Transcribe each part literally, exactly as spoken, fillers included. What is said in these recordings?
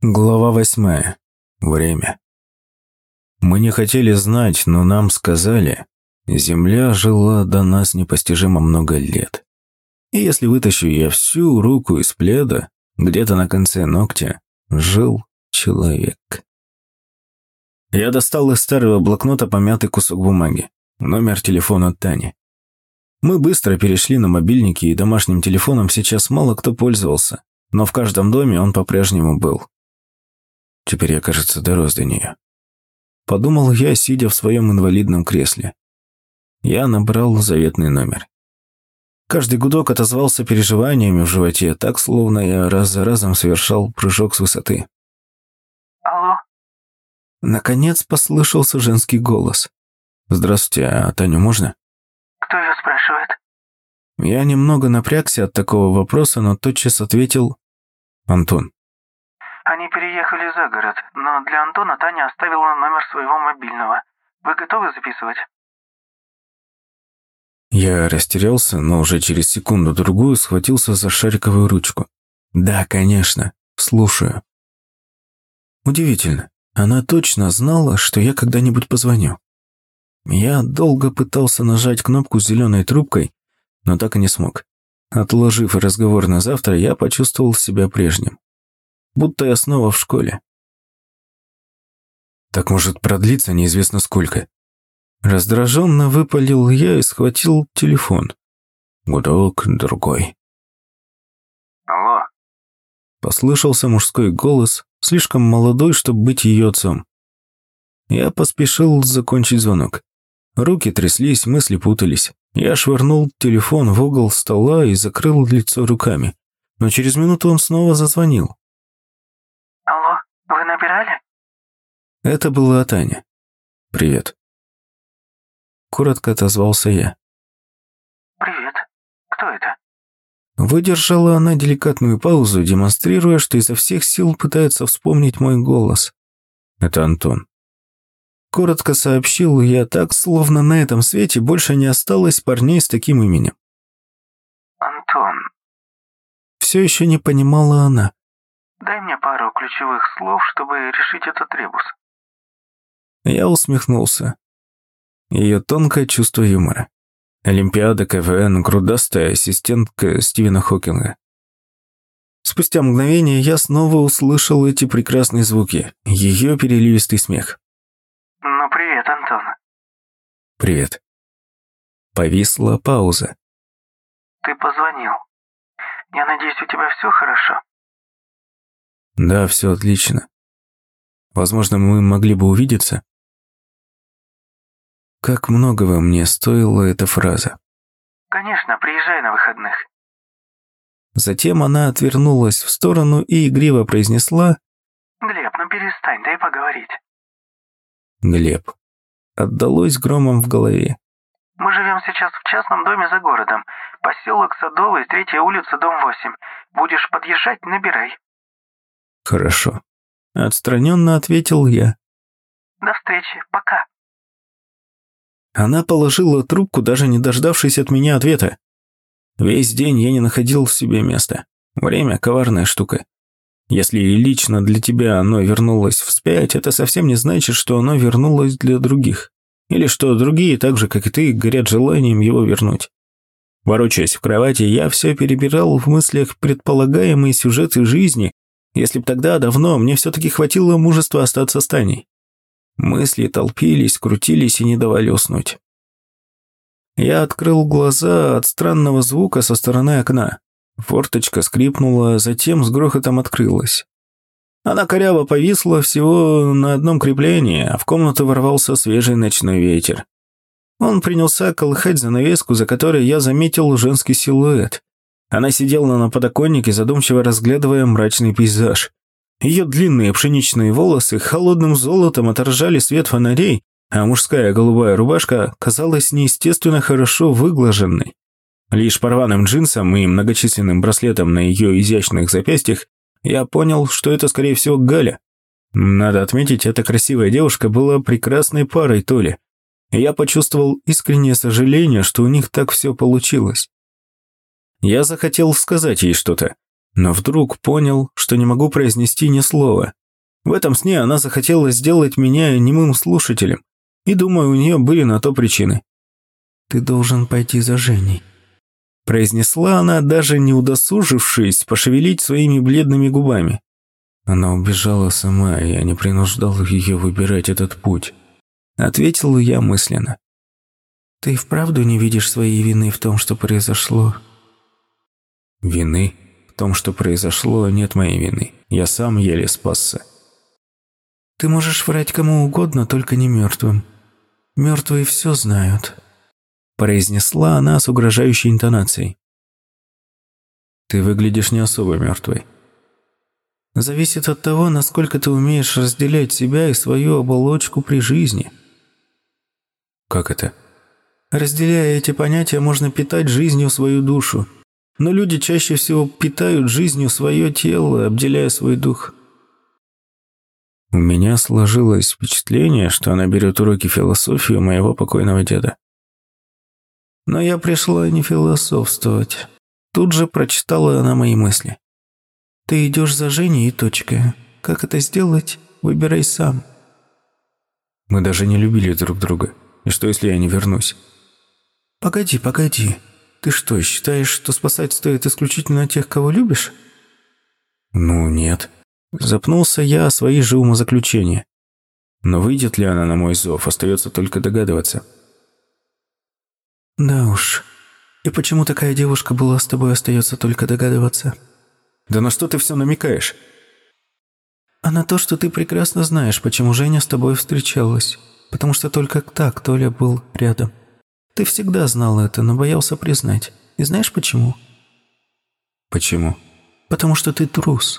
Глава восьмая. Время. Мы не хотели знать, но нам сказали, Земля жила до нас непостижимо много лет. И если вытащу я всю руку из пледа, где-то на конце ногтя жил человек. Я достал из старого блокнота помятый кусок бумаги, номер телефона Тани. Мы быстро перешли на мобильники, и домашним телефоном сейчас мало кто пользовался, но в каждом доме он по-прежнему был. Теперь я, кажется, дорос до нее. Подумал я, сидя в своем инвалидном кресле. Я набрал заветный номер. Каждый гудок отозвался переживаниями в животе, так, словно я раз за разом совершал прыжок с высоты. Алло? Наконец послышался женский голос. Здравствуйте, а Таню можно? Кто ее спрашивает? Я немного напрягся от такого вопроса, но тотчас ответил Антон. Они переехали за город, но для Антона Таня оставила номер своего мобильного. Вы готовы записывать? Я растерялся, но уже через секунду-другую схватился за шариковую ручку. Да, конечно, слушаю. Удивительно, она точно знала, что я когда-нибудь позвоню. Я долго пытался нажать кнопку с зеленой трубкой, но так и не смог. Отложив разговор на завтра, я почувствовал себя прежним. Будто я снова в школе. Так может продлиться неизвестно сколько. Раздраженно выпалил я и схватил телефон. Гудок другой. Алло? Послышался мужской голос, слишком молодой, чтобы быть ее отцом. Я поспешил закончить звонок. Руки тряслись, мысли путались. Я швырнул телефон в угол стола и закрыл лицо руками. Но через минуту он снова зазвонил. Алло, вы набирали? Это была Таня. «Привет». Коротко отозвался я. Привет. Кто это? Выдержала она деликатную паузу, демонстрируя, что изо всех сил пытается вспомнить мой голос. Это Антон. Коротко сообщил я так, словно на этом свете больше не осталось парней с таким именем. Антон. Все еще не понимала она. Дай мне пару ключевых слов, чтобы решить этот ребус. Я усмехнулся. Ее тонкое чувство юмора. Олимпиада, КВН, грудастая ассистентка Стивена Хокинга. Спустя мгновение я снова услышал эти прекрасные звуки, ее переливистый смех. Ну, привет, Антон. Привет. Повисла пауза. Ты позвонил. Я надеюсь, у тебя все хорошо? Да, все отлично. Возможно, мы могли бы увидеться. Как многого мне стоила эта фраза. Конечно, приезжай на выходных. Затем она отвернулась в сторону и игриво произнесла: Глеб, ну перестань, дай поговорить. Глеб. Отдалось громом в голове. Мы живем сейчас в частном доме за городом. Поселок Садовый, третья улица, дом восемь. Будешь подъезжать, набирай. Хорошо. Отстраненно ответил я. До встречи, пока. Она положила трубку, даже не дождавшись от меня ответа. Весь день я не находил в себе места. Время – коварная штука. Если лично для тебя оно вернулось вспять, это совсем не значит, что оно вернулось для других. Или что другие, так же, как и ты, горят желанием его вернуть. Ворочаясь в кровати, я все перебирал в мыслях предполагаемые сюжеты жизни, если б тогда давно мне все-таки хватило мужества остаться с Таней. Мысли толпились, крутились и не давали уснуть. Я открыл глаза от странного звука со стороны окна. Форточка скрипнула, затем с грохотом открылась. Она коряво повисла всего на одном креплении, а в комнату ворвался свежий ночной ветер. Он принялся колыхать занавеску, за которой я заметил женский силуэт. Она сидела на подоконнике, задумчиво разглядывая мрачный пейзаж. Ее длинные пшеничные волосы холодным золотом отражали свет фонарей, а мужская голубая рубашка казалась неестественно хорошо выглаженной. Лишь по рваным джинсам и многочисленным браслетам на ее изящных запястьях я понял, что это, скорее всего, Галя. Надо отметить, эта красивая девушка была прекрасной парой Толи. Я почувствовал искреннее сожаление, что у них так все получилось. Я захотел сказать ей что-то, Но вдруг понял, что не могу произнести ни слова. В этом сне она захотела сделать меня немым слушателем, и, думаю, у нее были на то причины. «Ты должен пойти за Женей», – произнесла она, даже не удосужившись пошевелить своими бледными губами. Она убежала сама, и я не принуждал ее выбирать этот путь. Ответил я мысленно. «Ты вправду не видишь своей вины в том, что произошло?» «Вины? В том, что произошло, нет моей вины. Я сам еле спасся». «Ты можешь врать кому угодно, только не мертвым. Мертвые все знают», – произнесла она с угрожающей интонацией. «Ты выглядишь не особо мертвой». «Зависит от того, насколько ты умеешь разделять себя и свою оболочку при жизни». «Как это?» «Разделяя эти понятия, можно питать жизнью свою душу. Но люди чаще всего питают жизнью свое тело, обделяя свой дух». У меня сложилось впечатление, что она берет уроки философии у моего покойного деда. Но я пришла не философствовать. Тут же прочитала она мои мысли. «Ты идешь за Женей и точка. Как это сделать, выбирай сам». Мы даже не любили друг друга. И что, если я не вернусь? «Погоди, погоди. Ты что, считаешь, что спасать стоит исключительно тех, кого любишь?» «Ну, нет». Запнулся я о свои же умозаключения. Но выйдет ли она на мой зов, остается только догадываться. «Да уж. И почему такая девушка была с тобой, остается только догадываться?» «Да на что ты все намекаешь?» «А на то, что ты прекрасно знаешь, почему Женя с тобой встречалась. Потому что только так Толя был рядом. Ты всегда знал это, но боялся признать. И знаешь почему?» «Почему?» «Потому что ты трус».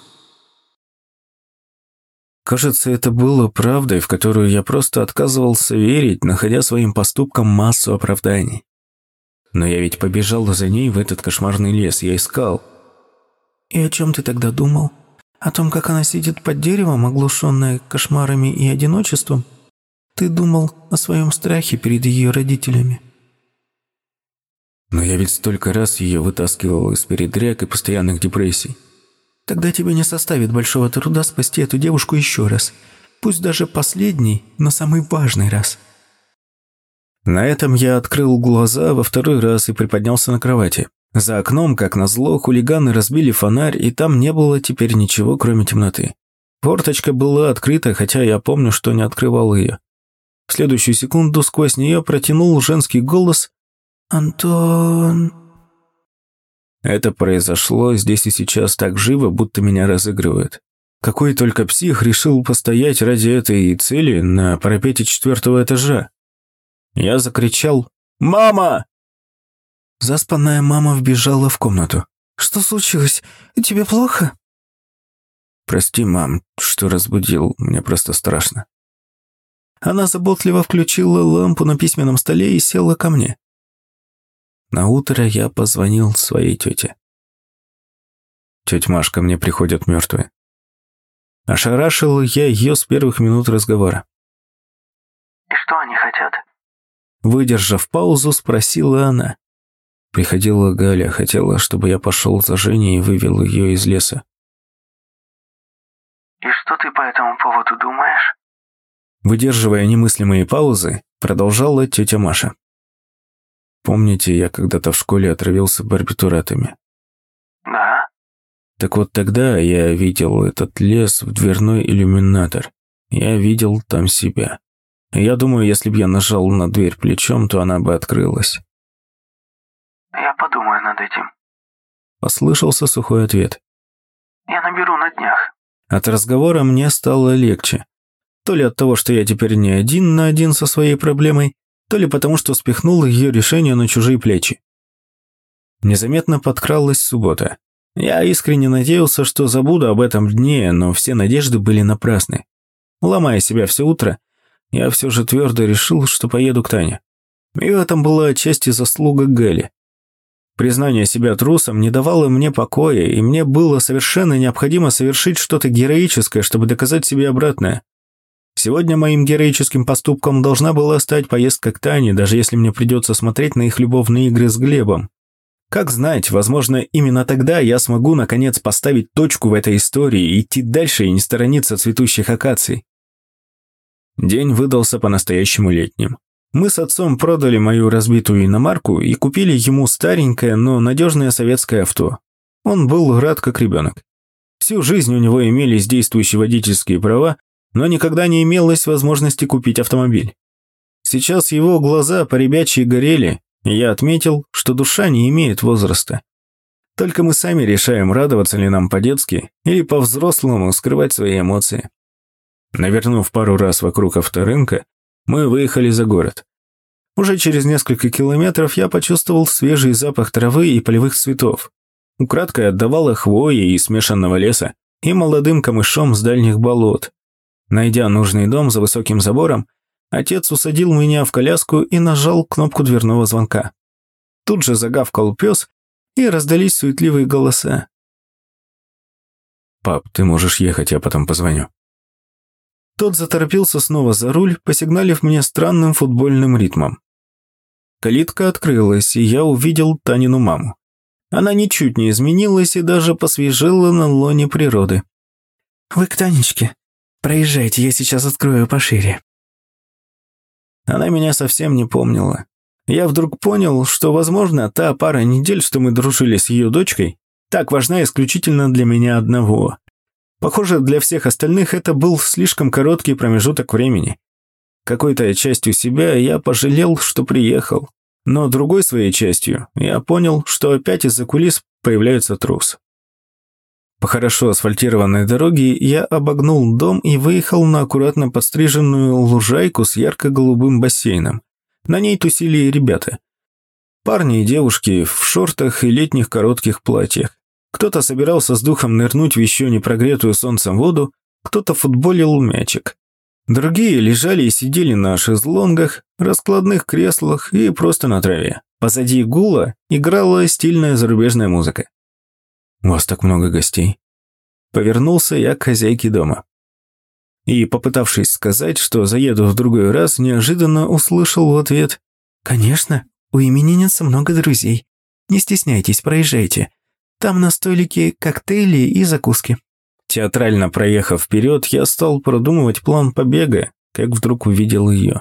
Кажется, это было правдой, в которую я просто отказывался верить, находя своим поступкам массу оправданий. Но я ведь побежал за ней в этот кошмарный лес, я искал. «И о чем ты тогда думал? О том, как она сидит под деревом, оглушенная кошмарами и одиночеством? Ты думал о своем страхе перед ее родителями?» «Но я ведь столько раз ее вытаскивал из передряг и постоянных депрессий». «Тогда тебе не составит большого труда спасти эту девушку еще раз. Пусть даже последний, но самый важный раз». На этом я открыл глаза во второй раз и приподнялся на кровати. За окном, как назло, хулиганы разбили фонарь, и там не было теперь ничего, кроме темноты. Форточка была открыта, хотя я помню, что не открывал ее. В следующую секунду сквозь нее протянул женский голос «Антон». Это произошло здесь и сейчас так живо, будто меня разыгрывают. Какой только псих решил постоять ради этой цели на парапете четвертого этажа. Я закричал «Мама!». Заспанная мама вбежала в комнату. «Что случилось? Тебе плохо?» «Прости, мам, что разбудил, мне просто страшно». Она заботливо включила лампу на письменном столе и села ко мне. Наутро я позвонил своей тете. Тетя Машка мне приходят мертвые. Ошарашил я ее с первых минут разговора. «И что они хотят?» Выдержав паузу, спросила она. Приходила Галя, хотела, чтобы я пошел за Женей и вывел ее из леса. «И что ты по этому поводу думаешь?» Выдерживая немыслимые паузы, продолжала тетя Маша. Помните, я когда-то в школе отравился барбитуратами? Да. Так вот тогда я видел этот лес в дверной иллюминатор. Я видел там себя. Я думаю, если бы я нажал на дверь плечом, то она бы открылась. Я подумаю над этим. Послышался сухой ответ. Я наберу на днях. От разговора мне стало легче. То ли от того, что я теперь не один на один со своей проблемой, то ли потому, что спихнул ее решение на чужие плечи. Незаметно подкралась суббота. Я искренне надеялся, что забуду об этом дне, но все надежды были напрасны. Ломая себя все утро, я все же твердо решил, что поеду к Тане. И в этом была отчасти заслуга Гали. Признание себя трусом не давало мне покоя, и мне было совершенно необходимо совершить что-то героическое, чтобы доказать себе обратное. Сегодня моим героическим поступком должна была стать поездка к Тане, даже если мне придется смотреть на их любовные игры с Глебом. Как знать, возможно, именно тогда я смогу наконец поставить точку в этой истории, идти дальше и не сторониться цветущих акаций. День выдался по-настоящему летним. Мы с отцом продали мою разбитую иномарку и купили ему старенькое, но надежное советское авто. Он был рад как ребенок. Всю жизнь у него имелись действующие водительские права, но никогда не имелось возможности купить автомобиль. Сейчас его глаза поребячьи горели, и я отметил, что душа не имеет возраста. Только мы сами решаем, радоваться ли нам по-детски или по-взрослому скрывать свои эмоции. Навернув пару раз вокруг авторынка, мы выехали за город. Уже через несколько километров я почувствовал свежий запах травы и полевых цветов. Украдкой отдавало хвоей и смешанного леса и молодым камышом с дальних болот. Найдя нужный дом за высоким забором, отец усадил меня в коляску и нажал кнопку дверного звонка. Тут же загавкал пес, и раздались суетливые голоса. «Пап, ты можешь ехать, я потом позвоню». Тот заторопился снова за руль, посигналив мне странным футбольным ритмом. Калитка открылась, и я увидел Танину маму. Она ничуть не изменилась и даже посвежела на лоне природы. «Вы к Танечке? Проезжайте, я сейчас открою пошире». Она меня совсем не помнила. Я вдруг понял, что, возможно, та пара недель, что мы дружили с ее дочкой, так важна исключительно для меня одного. Похоже, для всех остальных это был слишком короткий промежуток времени. Какой-то частью себя я пожалел, что приехал, но другой своей частью я понял, что опять из-за кулис появляется трус. По хорошо асфальтированной дороге я обогнул дом и выехал на аккуратно подстриженную лужайку с ярко-голубым бассейном. На ней тусили ребята. Парни и девушки в шортах и летних коротких платьях. Кто-то собирался с духом нырнуть в еще не прогретую солнцем воду, кто-то футболил мячик. Другие лежали и сидели на шезлонгах, раскладных креслах и просто на траве. Позади гула играла стильная зарубежная музыка. «У вас так много гостей». Повернулся я к хозяйке дома. И, попытавшись сказать, что заеду в другой раз, неожиданно услышал в ответ: «Конечно, у именинницы много друзей. Не стесняйтесь, проезжайте. Там на столике коктейли и закуски». Театрально проехав вперед, я стал продумывать план побега, как вдруг увидел ее.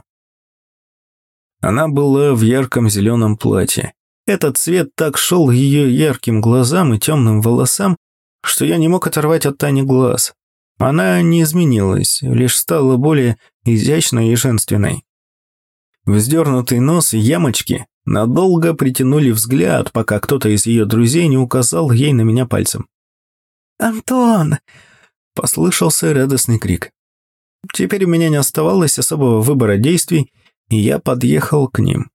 Она была в ярком зеленом платье. Этот цвет так шел ее ярким глазам и темным волосам, что я не мог оторвать от Тани глаз. Она не изменилась, лишь стала более изящной и женственной. Вздернутый нос и ямочки надолго притянули взгляд, пока кто-то из ее друзей не указал ей на меня пальцем. «Антон!» – послышался радостный крик. Теперь у меня не оставалось особого выбора действий, и я подъехал к ним.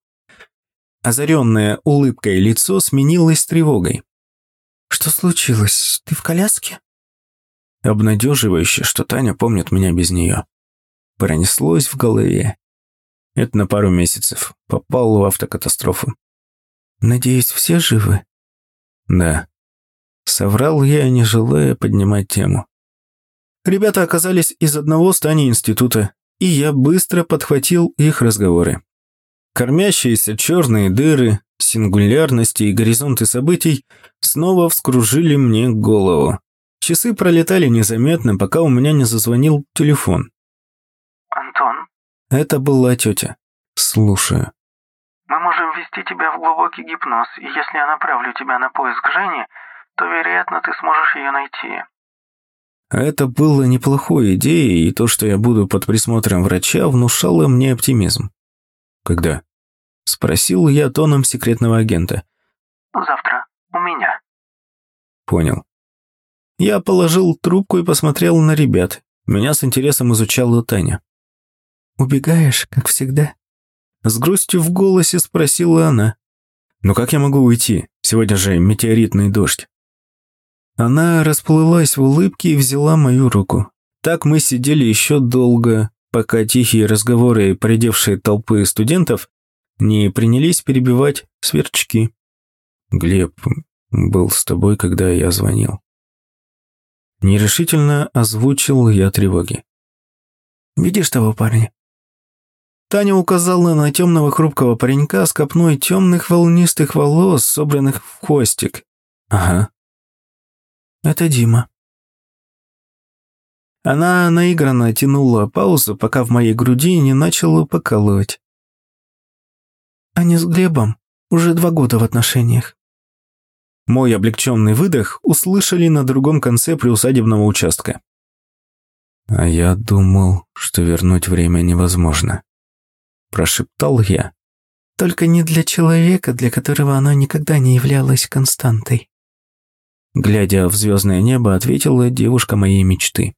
Озаренное улыбкой лицо сменилось тревогой. «Что случилось? Ты в коляске?» Обнадеживающе, что Таня помнит меня без нее. Пронеслось в голове. Это на пару месяцев. Попал в автокатастрофу. «Надеюсь, все живы?» «Да». Соврал я, не желая поднимать тему. Ребята оказались из одного с Таней института, и я быстро подхватил их разговоры. Кормящиеся черные дыры, сингулярности и горизонты событий снова вскружили мне голову. Часы пролетали незаметно, пока у меня не зазвонил телефон. «Антон?» Это была тетя. Слушаю. «Мы можем ввести тебя в глубокий гипноз, и если я направлю тебя на поиск Жени, то, вероятно, ты сможешь ее найти». Это было неплохой идеей, и то, что я буду под присмотром врача, внушало мне оптимизм. «Когда?» – спросил я тоном секретного агента. «Завтра. У меня». «Понял». Я положил трубку и посмотрел на ребят. Меня с интересом изучала Таня. «Убегаешь, как всегда?» С грустью в голосе спросила она. «Ну как я могу уйти? Сегодня же метеоритный дождь». Она расплылась в улыбке и взяла мою руку. Так мы сидели еще долго, пока тихие разговоры поредевшей толпы студентов не принялись перебивать сверчки. «Глеб был с тобой, когда я звонил». Нерешительно озвучил я тревоги. «Видишь того парня?» Таня указала на темного хрупкого паренька с копной темных волнистых волос, собранных в хвостик. Ага. Это Дима. Она наигранно тянула паузу, пока в моей груди не начало покалывать. Они с Глебом уже два года в отношениях. Мой облегченный выдох услышали на другом конце приусадебного участка. А я думал, что вернуть время невозможно. Прошептал я. Только не для человека, для которого оно никогда не являлось константой. Глядя в звездное небо, ответила девушка моей мечты.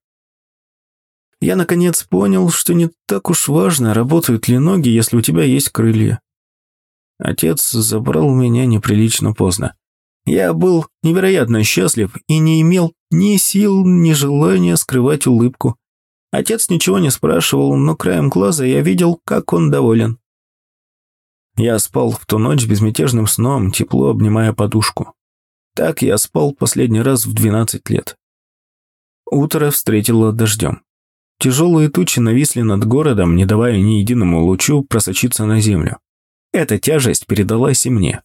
Я наконец понял, что не так уж важно, работают ли ноги, если у тебя есть крылья. Отец забрал меня неприлично поздно. Я был невероятно счастлив и не имел ни сил, ни желания скрывать улыбку. Отец ничего не спрашивал, но краем глаза я видел, как он доволен. Я спал в ту ночь безмятежным сном, тепло обнимая подушку. Так я спал последний раз в двенадцать лет. Утро встретило дождем. Тяжелые тучи нависли над городом, не давая ни единому лучу просочиться на землю. Эта тяжесть передалась и мне.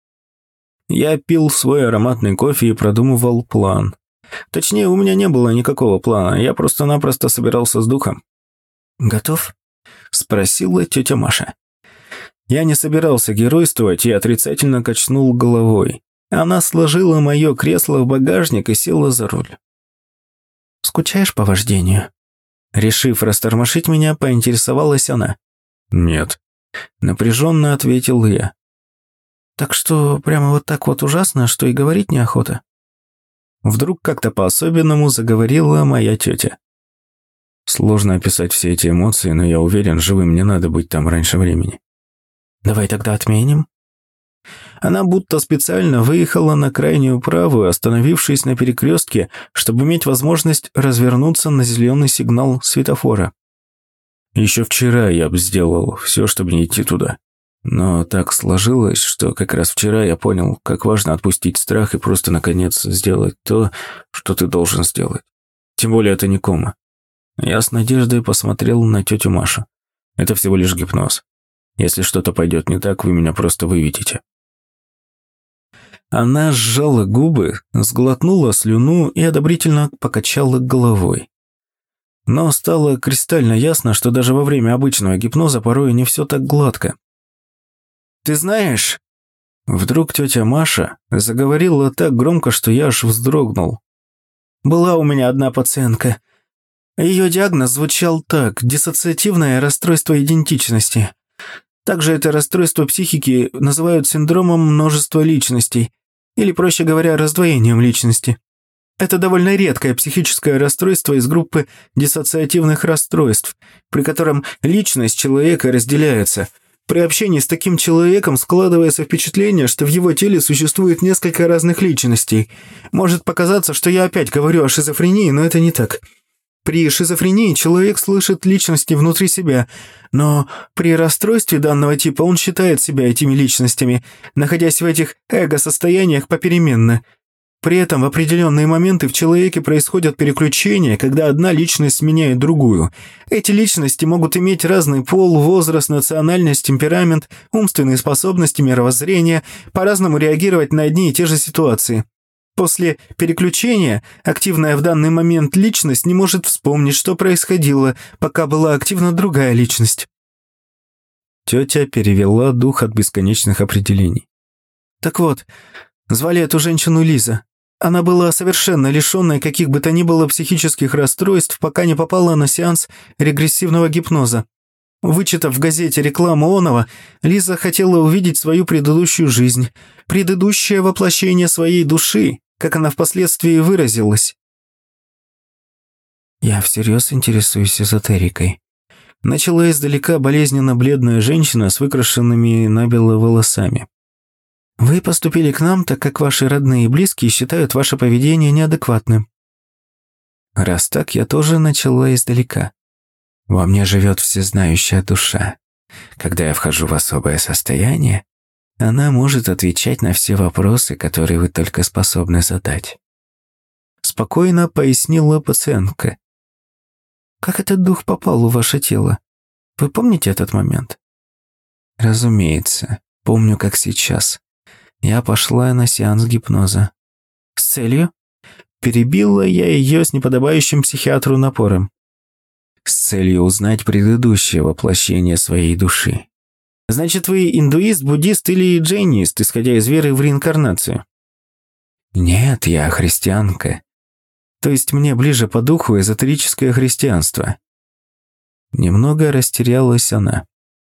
Я пил свой ароматный кофе и продумывал план. Точнее, у меня не было никакого плана, я просто-напросто собирался с духом. «Готов?» – спросила тетя Маша. Я не собирался геройствовать и отрицательно качнул головой. Она сложила мое кресло в багажник и села за руль. «Скучаешь по вождению?» Решив растормошить меня, поинтересовалась она. «Нет», – напряженно ответил я. «Так что, прямо вот так вот ужасно, что и говорить неохота?» Вдруг как-то по-особенному заговорила моя тетя. Сложно описать все эти эмоции, но я уверен, живым не надо быть там раньше времени. «Давай тогда отменим?» Она будто специально выехала на крайнюю правую, остановившись на перекрестке, чтобы иметь возможность развернуться на зеленый сигнал светофора. Еще вчера я бы сделал все, чтобы не идти туда. Но так сложилось, что как раз вчера я понял, как важно отпустить страх и просто, наконец, сделать то, что ты должен сделать. Тем более это не кома. Я с надеждой посмотрел на тетю Машу. Это всего лишь гипноз. Если что-то пойдет не так, вы меня просто выведете. Она сжала губы, сглотнула слюну и одобрительно покачала головой. Но стало кристально ясно, что даже во время обычного гипноза порой не все так гладко. «Ты знаешь...» Вдруг тетя Маша заговорила так громко, что я аж вздрогнул. «Была у меня одна пациентка. Ее диагноз звучал так: диссоциативное расстройство идентичности. Также это расстройство психики называют синдромом множества личностей, или, проще говоря, раздвоением личности. Это довольно редкое психическое расстройство из группы диссоциативных расстройств, при котором личность человека разделяется. При общении с таким человеком складывается впечатление, что в его теле существует несколько разных личностей. Может показаться, что я опять говорю о шизофрении, но это не так. При шизофрении человек слышит личности внутри себя, но при расстройстве данного типа он считает себя этими личностями, находясь в этих эго-состояниях попеременно. При этом в определенные моменты в человеке происходят переключения, когда одна личность сменяет другую. Эти личности могут иметь разный пол, возраст, национальность, темперамент, умственные способности, мировоззрение, по-разному реагировать на одни и те же ситуации. После переключения активная в данный момент личность не может вспомнить, что происходило, пока была активна другая личность. Тетя перевела дух от бесконечных определений. Так вот, звали эту женщину Лиза. Она была совершенно лишенной каких бы то ни было психических расстройств, пока не попала на сеанс регрессивного гипноза. Вычитав в газете рекламу оного, Лиза хотела увидеть свою предыдущую жизнь, предыдущее воплощение своей души, как она впоследствии выразилась. «Я всерьез интересуюсь эзотерикой». Начала издалека болезненно бледная женщина с выкрашенными набело волосами. «Вы поступили к нам, так как ваши родные и близкие считают ваше поведение неадекватным». Раз так, я тоже начала издалека. Во мне живет всезнающая душа. Когда я вхожу в особое состояние, она может отвечать на все вопросы, которые вы только способны задать. Спокойно пояснила пациентка. Как этот дух попал в ваше тело? Вы помните этот момент? Разумеется, помню как сейчас. Я пошла на сеанс гипноза. С целью? Перебила я ее с неподобающим психиатру напором. С целью узнать предыдущее воплощение своей души. Значит, вы индуист, буддист или джайнист, исходя из веры в реинкарнацию? Нет, я христианка. То есть мне ближе по духу эзотерическое христианство. Немного растерялась она.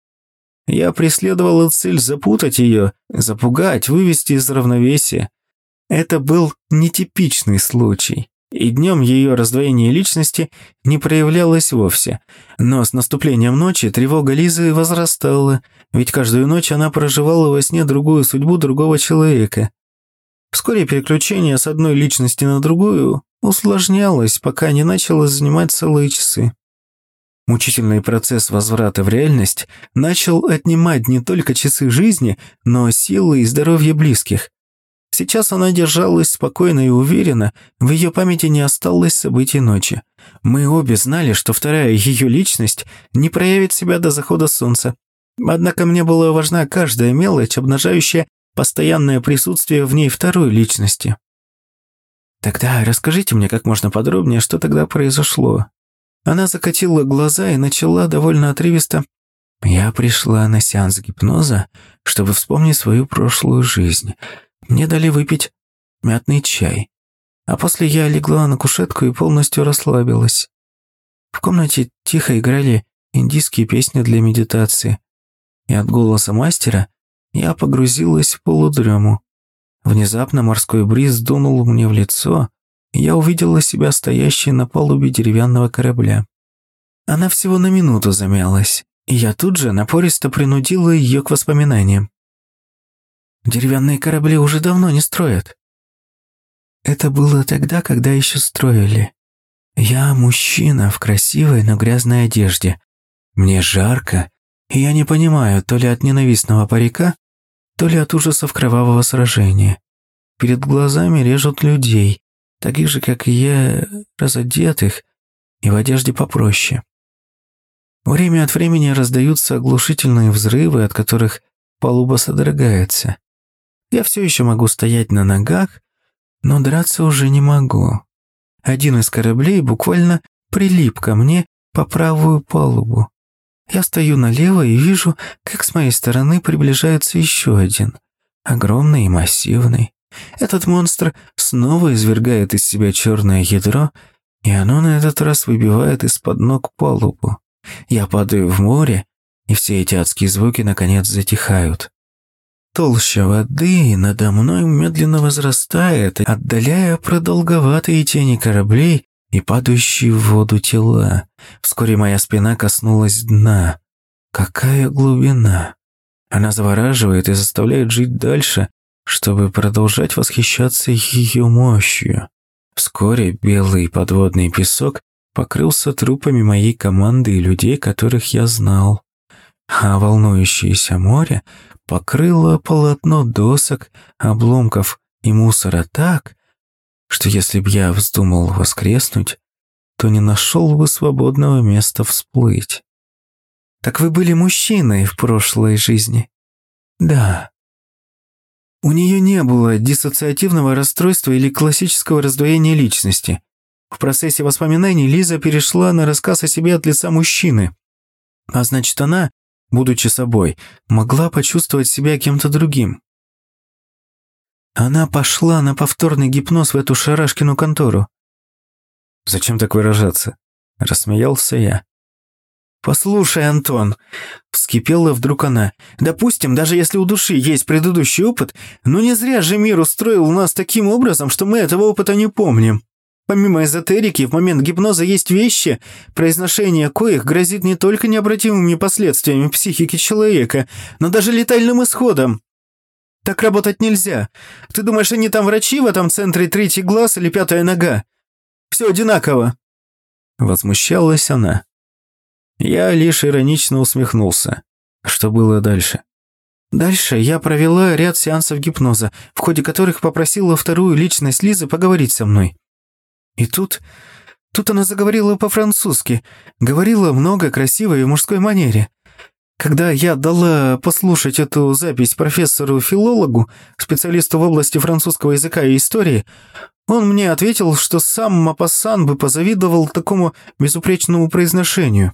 Я преследовала цель запутать ее, запугать, вывести из равновесия. Это был нетипичный случай, и днем ее раздвоение личности не проявлялось вовсе. Но с наступлением ночи тревога Лизы возрастала, ведь каждую ночь она проживала во сне другую судьбу другого человека. Вскоре переключение с одной личности на другую усложнялось, пока не начало занимать целые часы. Мучительный процесс возврата в реальность начал отнимать не только часы жизни, но силы и здоровье близких. Сейчас она держалась спокойно и уверенно, в ее памяти не осталось событий ночи. Мы обе знали, что вторая ее личность не проявит себя до захода солнца. Однако мне была важна каждая мелочь, обнажающая постоянное присутствие в ней второй личности. Тогда расскажите мне как можно подробнее, что тогда произошло. Она закатила глаза и начала довольно отрывисто. Я пришла на сеанс гипноза, чтобы вспомнить свою прошлую жизнь. Мне дали выпить мятный чай. А после я легла на кушетку и полностью расслабилась. В комнате тихо играли индийские песни для медитации. И от голоса мастера я погрузилась в полудрему. Внезапно морской бриз дунул мне в лицо, и я увидела себя стоящей на палубе деревянного корабля. Она всего на минуту замялась, и я тут же напористо принудила ее к воспоминаниям. Деревянные корабли уже давно не строят. Это было тогда, когда еще строили. Я мужчина в красивой, но грязной одежде. Мне жарко, и я не понимаю, то ли от ненавистного парика, то ли от ужасов кровавого сражения. Перед глазами режут людей, таких же, как и я, разодетых и в одежде попроще. Время от времени раздаются оглушительные взрывы, от которых палуба содрогается. Я все еще могу стоять на ногах, но драться уже не могу. Один из кораблей буквально прилип ко мне по правую палубу. Я стою налево и вижу, как с моей стороны приближается еще один, огромный и массивный. Этот монстр снова извергает из себя черное ядро, и оно на этот раз выбивает из-под ног палубу. Я падаю в море, и все эти адские звуки наконец затихают. Толща воды надо мной медленно возрастает, отдаляя продолговатые тени кораблей и падающие в воду тела. Вскоре моя спина коснулась дна. Какая глубина! Она завораживает и заставляет жить дальше, чтобы продолжать восхищаться ее мощью. Вскоре белый подводный песок покрылся трупами моей команды и людей, которых я знал. А волнующееся море покрыло полотно досок, обломков и мусора так, что если б я вздумал воскреснуть, то не нашел бы свободного места всплыть. Так вы были мужчиной в прошлой жизни? Да. У нее не было диссоциативного расстройства или классического раздвоения личности. В процессе воспоминаний Лиза перешла на рассказ о себе от лица мужчины. А значит, она, будучи собой, могла почувствовать себя кем-то другим. Она пошла на повторный гипноз в эту шарашкину контору. «Зачем так выражаться?» – рассмеялся я. «Послушай, Антон», – вскипела вдруг она, – «допустим, даже если у души есть предыдущий опыт, но не зря же мир устроил нас таким образом, что мы этого опыта не помним. Помимо эзотерики, в момент гипноза есть вещи, произношение коих грозит не только необратимыми последствиями психики человека, но даже летальным исходом. Так работать нельзя. Ты думаешь, они там врачи в этом центре третий глаз или пятая нога? Все одинаково». Возмущалась она. Я лишь иронично усмехнулся. Что было дальше? Дальше я провела ряд сеансов гипноза, в ходе которых попросила вторую личность Лизы поговорить со мной. И тут Тут она заговорила по-французски, говорила много красивой в мужской манере. Когда я дала послушать эту запись профессору-филологу, специалисту в области французского языка и истории, он мне ответил, что сам Мопассан бы позавидовал такому безупречному произношению.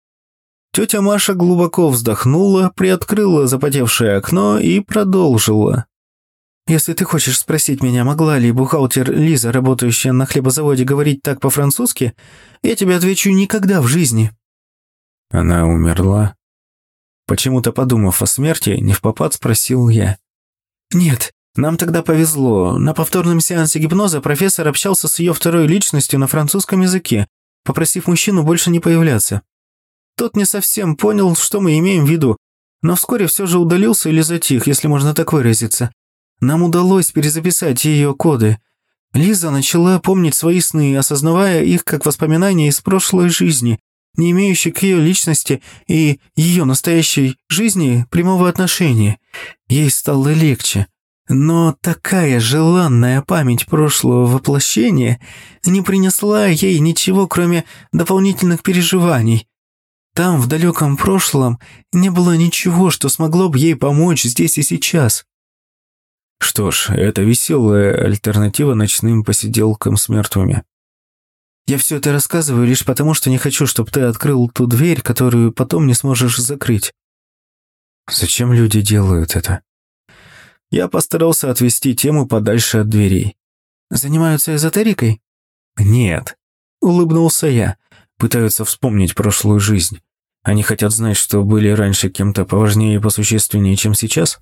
Тетя Маша глубоко вздохнула, приоткрыла запотевшее окно и продолжила. «Если ты хочешь спросить меня, могла ли бухгалтер Лиза, работающая на хлебозаводе, говорить так по-французски, я тебе отвечу: никогда в жизни». Она умерла? Почему-то, подумав о смерти, невпопад спросил я. «Нет, нам тогда повезло. На повторном сеансе гипноза профессор общался с ее второй личностью на французском языке, попросив мужчину больше не появляться. Тот не совсем понял, что мы имеем в виду, но вскоре все же удалился или затих, если можно так выразиться. Нам удалось перезаписать ее коды. Лиза начала помнить свои сны, осознавая их как воспоминания из прошлой жизни, не имеющие к ее личности и ее настоящей жизни прямого отношения. Ей стало легче. Но такая желанная память прошлого воплощения не принесла ей ничего, кроме дополнительных переживаний. Там, в далеком прошлом, не было ничего, что смогло бы ей помочь здесь и сейчас. Что ж, это веселая альтернатива ночным посиделкам с мертвыми. Я все это рассказываю лишь потому, что не хочу, чтобы ты открыл ту дверь, которую потом не сможешь закрыть. Зачем люди делают это? Я постарался отвести тему подальше от дверей. Занимаются эзотерикой? Нет, улыбнулся я. Пытаются вспомнить прошлую жизнь. Они хотят знать, что были раньше кем-то поважнее и посущественнее, чем сейчас?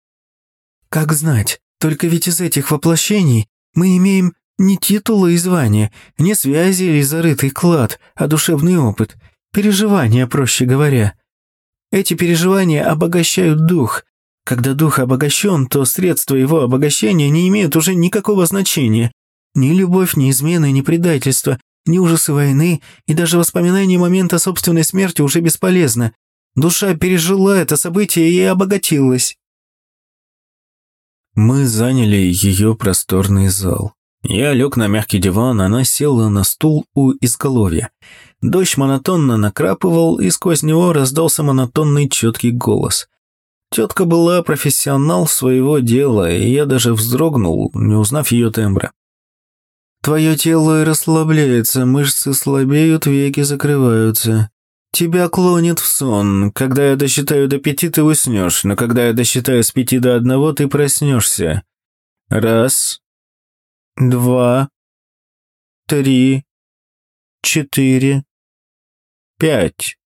Как знать? Только ведь из этих воплощений мы имеем не титулы и звания, не связи или зарытый клад, а душевный опыт, переживания, проще говоря. Эти переживания обогащают дух. Когда дух обогащен, то средства его обогащения не имеют уже никакого значения. Ни любовь, ни измены, ни предательство, ни ужасы войны и даже воспоминания момента собственной смерти уже бесполезны. Душа пережила это событие и обогатилась. Мы заняли ее просторный зал. Я лег на мягкий диван, она села на стул у изголовья. Дождь монотонно накрапывал, и сквозь него раздался монотонный четкий голос. Тетка была профессионал своего дела, и я даже вздрогнул, не узнав ее тембра. «Твое тело расслабляется, мышцы слабеют, веки закрываются. Тебя клонит в сон. Когда я досчитаю до пяти, ты уснешь, но когда я досчитаю с пяти до одного, ты проснешься. Раз, два, три, четыре, пять».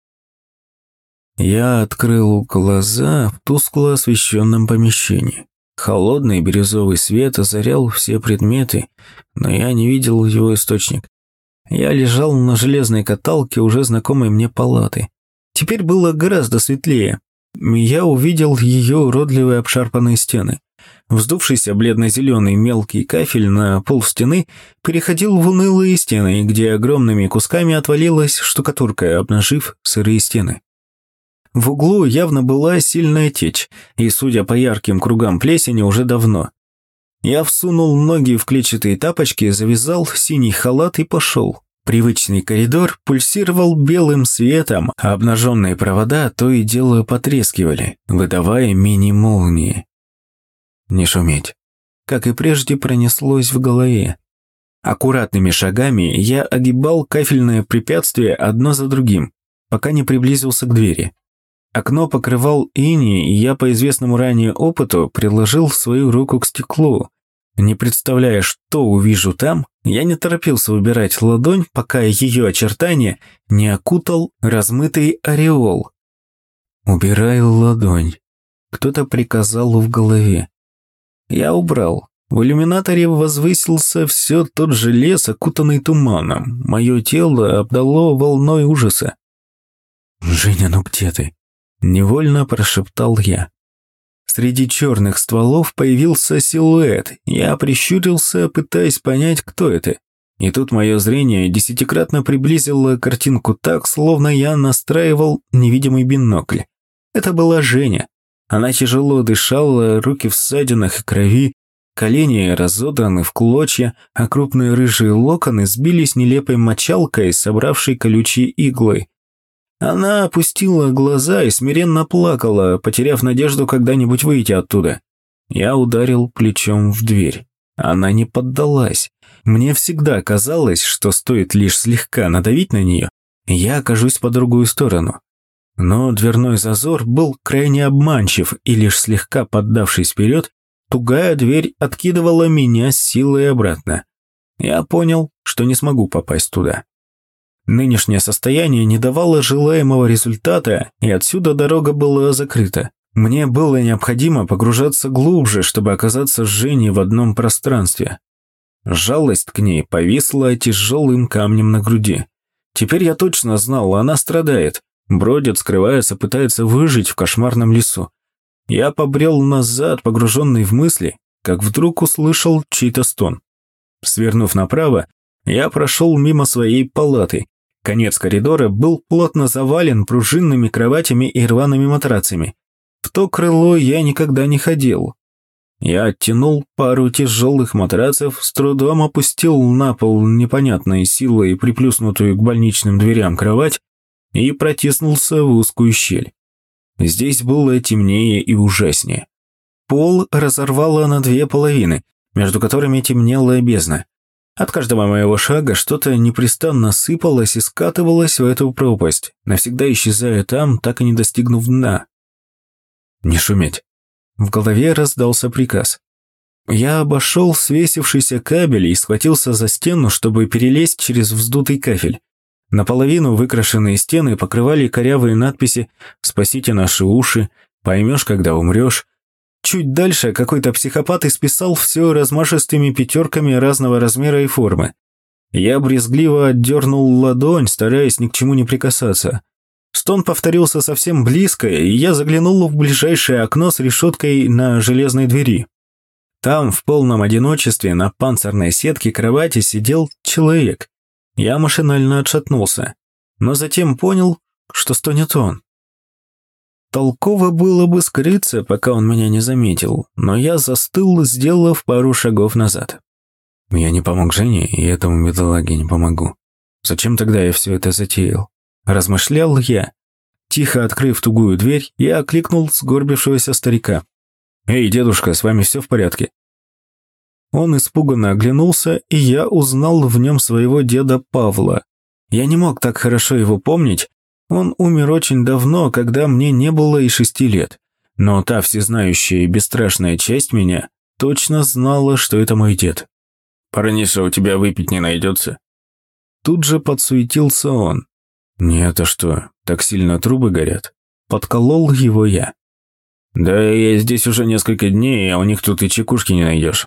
Я открыл глаза в тускло освещенном помещении. Холодный бирюзовый свет озарял все предметы, но я не видел его источник. Я лежал на железной каталке уже знакомой мне палаты. Теперь было гораздо светлее. Я увидел ее уродливые обшарпанные стены. Вздувшийся бледно-зеленый мелкий кафель на пол стены переходил в унылые стены, где огромными кусками отвалилась штукатурка, обнажив сырые стены. В углу явно была сильная течь, и, судя по ярким кругам плесени, уже давно. Я всунул ноги в клетчатые тапочки, завязал синий халат и пошел. Привычный коридор пульсировал белым светом, а обнаженные провода то и дело потрескивали, выдавая мини-молнии. Не шуметь. Как и прежде, пронеслось в голове. Аккуратными шагами я огибал кафельное препятствие одно за другим, пока не приблизился к двери. Окно покрывал иней, и я по известному ранее опыту приложил свою руку к стеклу. Не представляя, что увижу там, я не торопился убирать ладонь, пока ее очертания не окутал размытый ореол. «Убирай ладонь», — кто-то приказал в голове. Я убрал. В иллюминаторе возвысился все тот же лес, окутанный туманом. Мое тело обдало волной ужаса. «Женя, ну где ты?» Невольно прошептал я. Среди черных стволов появился силуэт. Я прищурился, пытаясь понять, кто это. И тут мое зрение десятикратно приблизило картинку так, словно я настраивал невидимый бинокль. Это была Женя. Она тяжело дышала, руки в ссадинах и крови. Колени разодраны в клочья, а крупные рыжие локоны сбились нелепой мочалкой, собравшей колючие иглы. Она опустила глаза и смиренно плакала, потеряв надежду когда-нибудь выйти оттуда. Я ударил плечом в дверь. Она не поддалась. Мне всегда казалось, что стоит лишь слегка надавить на нее, и я окажусь по другую сторону. Но дверной зазор был крайне обманчив, и лишь слегка поддавшись вперед, тугая дверь откидывала меня с силой обратно. Я понял, что не смогу попасть туда. Нынешнее состояние не давало желаемого результата, и отсюда дорога была закрыта. Мне было необходимо погружаться глубже, чтобы оказаться с Женей в одном пространстве. Жалость к ней повисла тяжелым камнем на груди. Теперь я точно знал, она страдает, бродит, скрывается, пытается выжить в кошмарном лесу. Я побрел назад, погруженный в мысли, как вдруг услышал чей-то стон. Свернув направо, я прошел мимо своей палаты. Конец коридора был плотно завален пружинными кроватями и рваными матрацами. В то крыло я никогда не ходил. Я оттянул пару тяжелых матрацев, с трудом опустил на пол непонятной силой приплюснутую к больничным дверям кровать и протиснулся в узкую щель. Здесь было темнее и ужаснее. Пол разорвало на две половины, между которыми темнела бездна. От каждого моего шага что-то непрестанно сыпалось и скатывалось в эту пропасть, навсегда исчезая там, так и не достигнув дна. «Не шуметь!» В голове раздался приказ. Я обошел свесившийся кабель и схватился за стену, чтобы перелезть через вздутый кафель. Наполовину выкрашенные стены покрывали корявые надписи «Спасите наши уши», «Поймешь, когда умрешь». Чуть дальше какой-то психопат исписал все размашистыми пятерками разного размера и формы. Я брезгливо отдернул ладонь, стараясь ни к чему не прикасаться. Стон повторился совсем близко, и я заглянул в ближайшее окно с решеткой на железной двери. Там, в полном одиночестве, на панцирной сетке кровати сидел человек. Я машинально отшатнулся, но затем понял, что стонет он. Толково было бы скрыться, пока он меня не заметил, но я застыл, сделав пару шагов назад. Я не помог Жене, и этому бедолаге не помогу. Зачем тогда я все это затеял? Размышлял я. Тихо открыв тугую дверь, я окликнул сгорбившегося старика. «Эй, дедушка, с вами все в порядке?» Он испуганно оглянулся, и я узнал в нем своего деда Павла. Я не мог так хорошо его помнить. Он умер очень давно, когда мне не было и шести лет. Но та всезнающая и бесстрашная часть меня точно знала, что это мой дед. «Парниша, у тебя выпить не найдется?» Тут же подсуетился он. «Нет, а что, так сильно трубы горят?» Подколол его я. «Да я здесь уже несколько дней, а у них тут и чекушки не найдешь».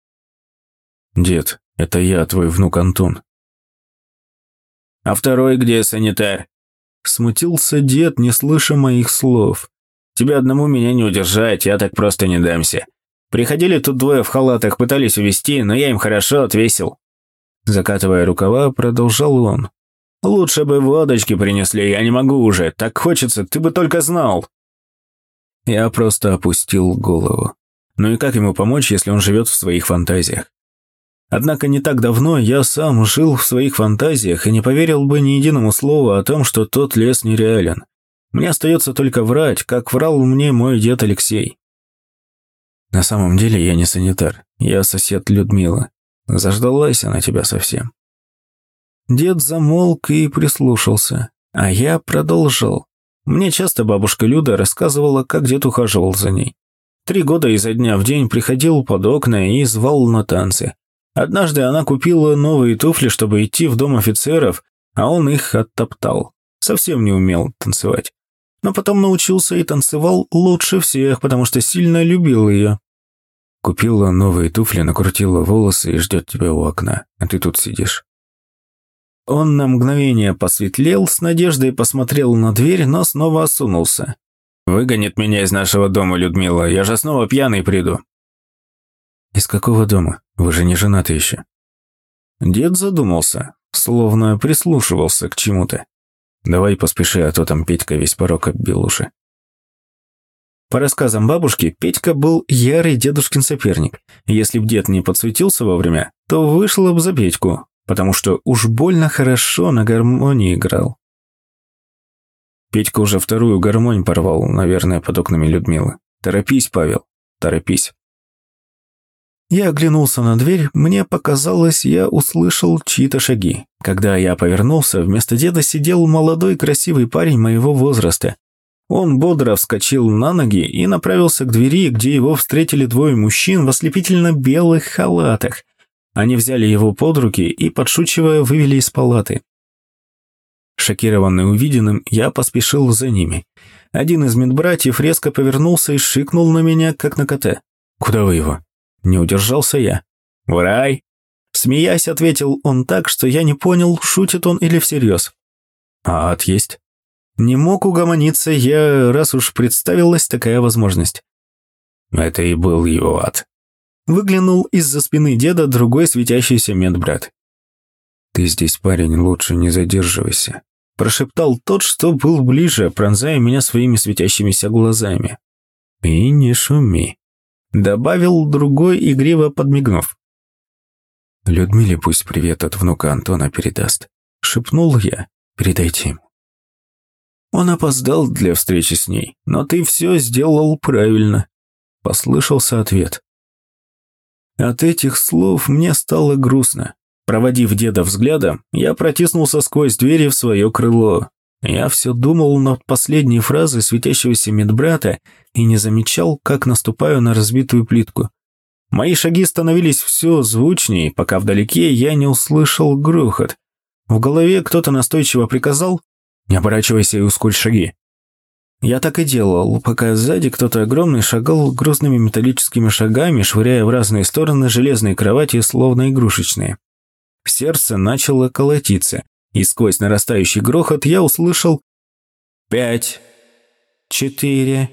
«Дед, это я, твой внук Антон». «А второй где, санитар?» Смутился дед, не слыша моих слов. «Тебя одному меня не удержать, я так просто не дамся. Приходили тут двое в халатах, пытались увести, но я им хорошо отвесил». Закатывая рукава, продолжал он. «Лучше бы водочки принесли, я не могу уже, так хочется, ты бы только знал». Я просто опустил голову. Ну и как ему помочь, если он живет в своих фантазиях? Однако не так давно я сам жил в своих фантазиях и не поверил бы ни единому слову о том, что тот лес нереален. Мне остается только врать, как врал мне мой дед Алексей. На самом деле я не санитар, я сосед Людмила. Заждалась она тебя совсем. Дед замолк и прислушался, а я продолжал. Мне часто бабушка Люда рассказывала, как дед ухаживал за ней. Три года изо дня в день приходил под окна и звал на танцы. Однажды она купила новые туфли, чтобы идти в дом офицеров, а он их оттоптал. Совсем не умел танцевать. Но потом научился и танцевал лучше всех, потому что сильно любил ее. Купила новые туфли, накрутила волосы и ждет тебя у окна, а ты тут сидишь. Он на мгновение посветлел, с надеждой посмотрел на дверь, но снова осунулся. «Выгонит меня из нашего дома, Людмила, я же снова пьяный приду». «Из какого дома? Вы же не женаты еще». Дед задумался, словно прислушивался к чему-то. «Давай поспеши, а то там Петька весь порог оббил уже». По рассказам бабушки, Петька был ярый дедушкин соперник. Если б дед не подсуетился вовремя, то вышло бы за Петьку, потому что уж больно хорошо на гармонии играл. Петька уже вторую гармонь порвал, наверное, под окнами Людмилы. Торопись, Павел, торопись. Я оглянулся на дверь, мне показалось, я услышал чьи-то шаги. Когда я повернулся, вместо деда сидел молодой красивый парень моего возраста. Он бодро вскочил на ноги и направился к двери, где его встретили двое мужчин в ослепительно-белых халатах. Они взяли его под руки и, подшучивая, вывели из палаты. Шокированный увиденным, я поспешил за ними. Один из медбратьев резко повернулся и шикнул на меня, как на кота. «Куда вы его?» Не удержался я. «В рай!» Смеясь, ответил он так, что я не понял, шутит он или всерьез. «А ад есть?» Не мог угомониться я, раз уж представилась такая возможность. Это и был его ад. Выглянул из-за спины деда другой светящийся медбрат. «Ты здесь, парень, лучше не задерживайся», – прошептал тот, что был ближе, пронзая меня своими светящимися глазами. «И не шуми», – добавил другой, игриво подмигнув. «Людмиле пусть привет от внука Антона передаст», – шепнул я. «Передайте ему». Он опоздал для встречи с ней, но ты все сделал правильно, – послышался ответ. От этих слов мне стало грустно. Проводив деда взглядом, я протиснулся сквозь двери в свое крыло. Я все думал над последней фразой светящегося медбрата и не замечал, как наступаю на разбитую плитку. Мои шаги становились все звучнее, пока вдалеке я не услышал грохот. В голове кто-то настойчиво приказал: «Не оборачивайся и ускорь шаги». Я так и делал, пока сзади кто-то огромный шагал грузными металлическими шагами, швыряя в разные стороны железные кровати, словно игрушечные. Сердце начало колотиться, и сквозь нарастающий грохот я услышал: «Пять, четыре,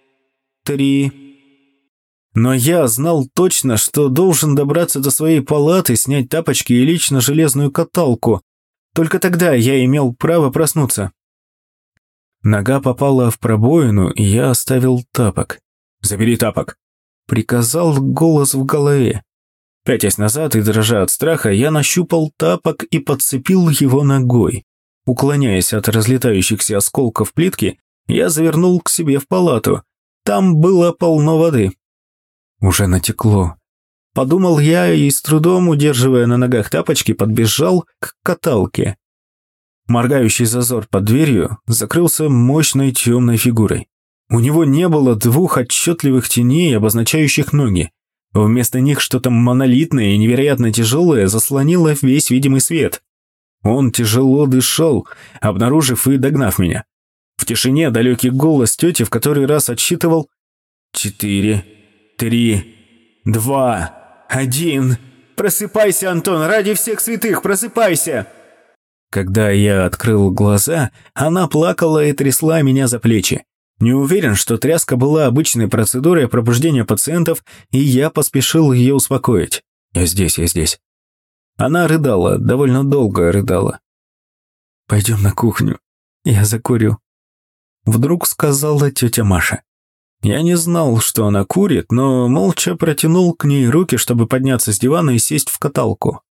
три». Но я знал точно, что должен добраться до своей палаты, снять тапочки и лечь на железную каталку. Только тогда я имел право проснуться. Нога попала в пробоину, и я оставил тапок. «Забери тапок», – приказал голос в голове. Пятясь назад и дрожа от страха, я нащупал тапок и подцепил его ногой. Уклоняясь от разлетающихся осколков плитки, я завернул к себе в палату. Там было полно воды. Уже натекло. Подумал я и, с трудом удерживая на ногах тапочки, подбежал к каталке. Моргающий зазор под дверью закрылся мощной темной фигурой. У него не было двух отчетливых теней, обозначающих ноги. Вместо них что-то монолитное и невероятно тяжелое заслонило весь видимый свет. Он тяжело дышал, обнаружив и догнав меня. В тишине далекий голос тети в который раз отсчитывал: «Четыре, три, два, один. Просыпайся, Антон, ради всех святых, просыпайся!» Когда я открыл глаза, она плакала и трясла меня за плечи. Не уверен, что тряска была обычной процедурой пробуждения пациентов, и я поспешил ее успокоить. «Я здесь, я здесь». Она рыдала, довольно долго рыдала. «Пойдем на кухню, я закурю», – вдруг сказала тетя Маша. Я не знал, что она курит, но молча протянул к ней руки, чтобы подняться с дивана и сесть в каталку.